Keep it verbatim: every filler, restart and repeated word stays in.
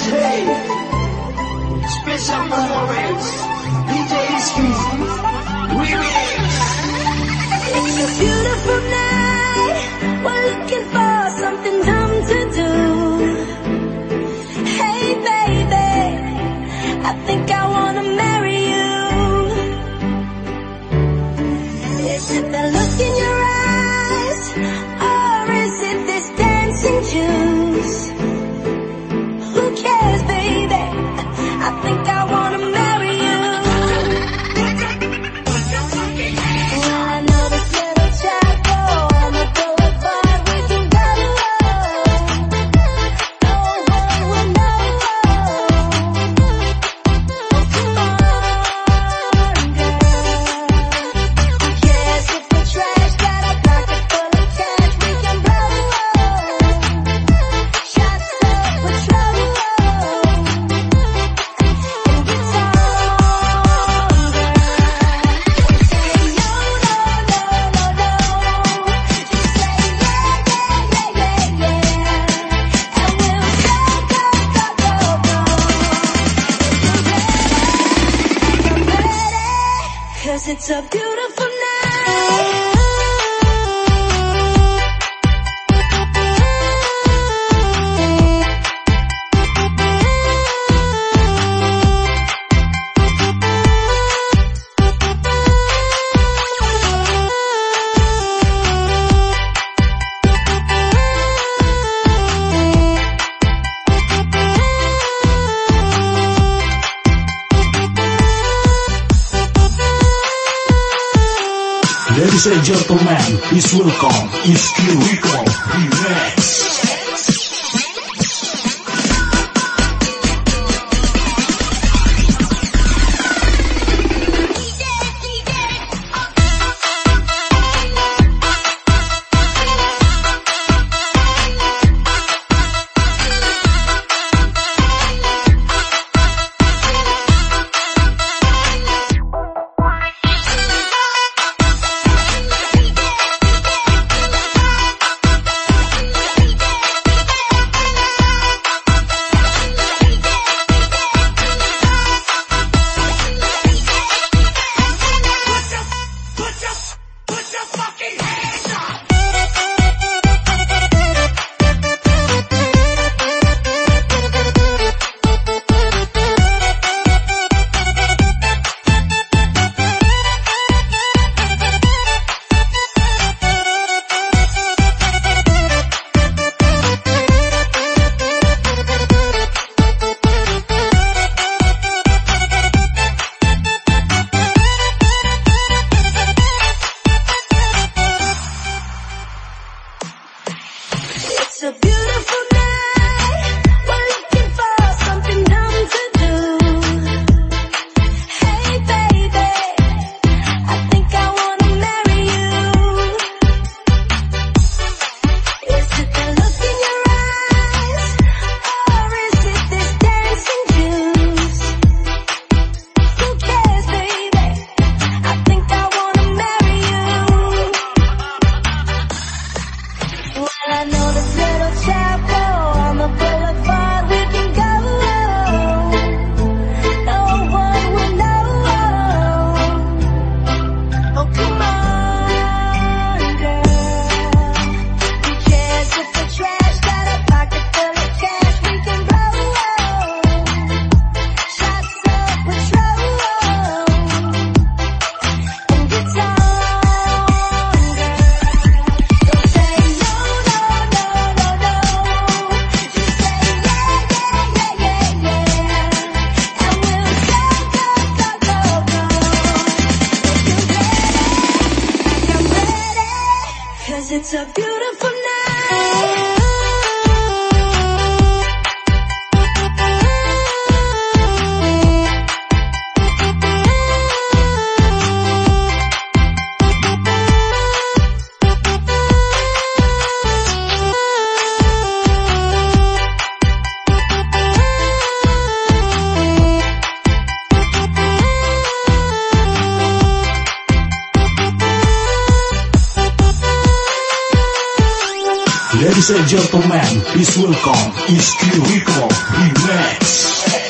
Special performance, D J Rizky, remix. It's a beautiful night, we're looking for something dumb to do. Hey baby, I think I wanna marry you. Is it the look in your eyes, or is it this dancing juice? Who cares baby, I think I wanna marry you. Well, I know this little chapel on the boulevard we can go. No one will know. Oh, come on, girl. Who cares if the trash got a pocket full of cash we can blow? Shots of Patrón. Cause it's a beautiful night. Ladies and gentlemen, please welcome Rizky Rico Remix. It's a beautiful night, we're looking for something dumb to do. Hey baby, I think I wanna marry you. Is it the look in your eyes, or is it this dancing juice? Who cares baby, I think I wanna marry you. Well, I know this little chapel on the boulevard we can go. No one will know. Oh, come on, girl. Who cares if the trash got a pocket full of cash we can blow? Shots of Patrón and it's on, girl. Don't say no, no, no, no, no. Just say yeah, yeah, yeah, yeah, yeah. And we'll go, go, go, go, go. If you're ready, like I'm ready. Cause it's a beautiful night. Ladies and gentlemen, please welcome Iski Rico Remix.